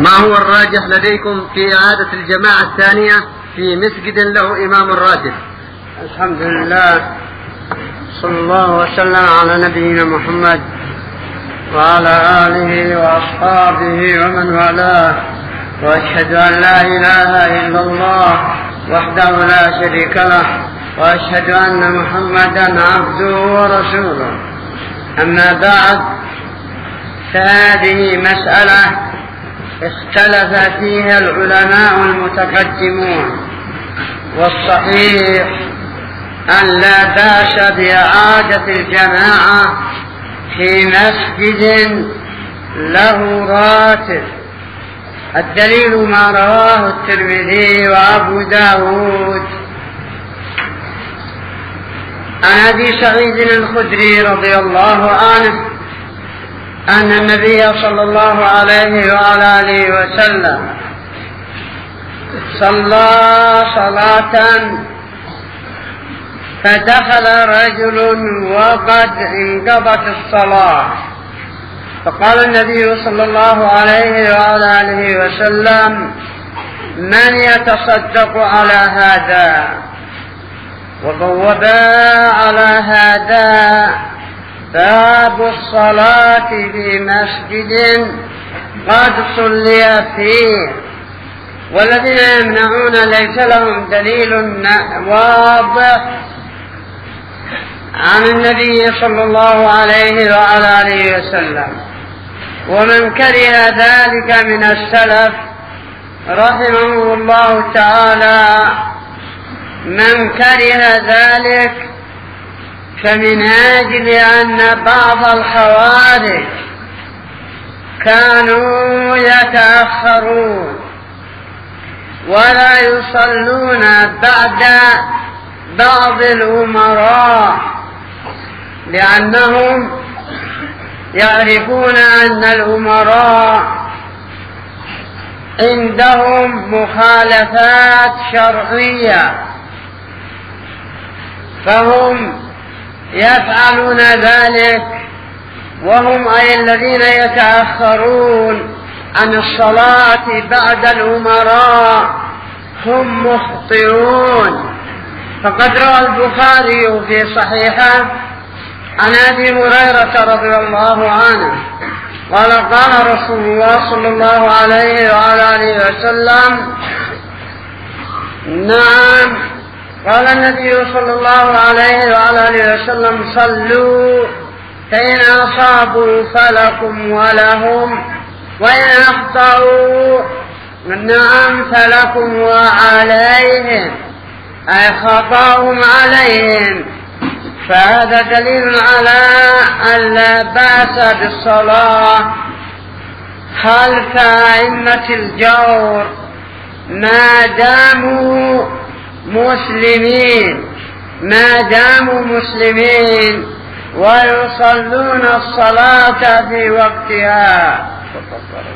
ما هو الراجح لديكم في إعادة الجماعة الثانية في مسجد له إمام راتب؟ الحمد لله، صلى الله وسلم على نبينا محمد وعلى آله وأصحابه ومن والاه، وأشهد أن لا إله إلا الله وحده لا شريك له، وأشهد أن محمدا عبده ورسوله. أما بعد، فهذه مسألة اختلف فيها العلماء المتقدمون، والصحيح أن لا بأس بإعادة الجماعة في مسجد له راتب. الدليل ما رواه الترمذي وأبو داود عن أبي سعيد الخدري رضي الله عنه أن النبي صلى الله عليه وعلى آله وسلم صلى صلاة فدخل رجل وقد انقضت الصلاة، فقال النبي صلى الله عليه وعلى آله وسلم: من يتصدق على هذا؟ وبوبا على هذا باب الصلاة في مسجد قد صلي فيه. والذين يمنعون ليس لهم دليل واضح عن النبي صلى الله عليه وعلى آله وسلم. ومن كره ذلك من السلف رحمه الله تعالى، من كره ذلك فمن أجل أن بعض الخوارج كانوا يتأخرون ولا يصلون بعد بعض الأمراء، لأنهم يعرفون أن الأمراء عندهم مخالفات شرعية، فهم يفعلون ذلك، وهم أي الذين يتأخرون عن الصلاة بعد الأمراء هم مخطئون. فقد روى البخاري في صحيحه عن أبي هريرة رضي الله عنه قال: قال رسول الله صلى الله عليه وعلى آله وسلم: نعم، قال النبي صلى الله عليه وعلى آله وسلم: صلوا فإن أصابوا فلكم ولهم، وإن أخطأوا نعم فلكم وعليهم، أي خطأهم عليهم. فهذا دليل على أن لا بأس بالصلاة خلف أئمة الجور ما داموا مسلمين ويصلون الصلاة في وقتها.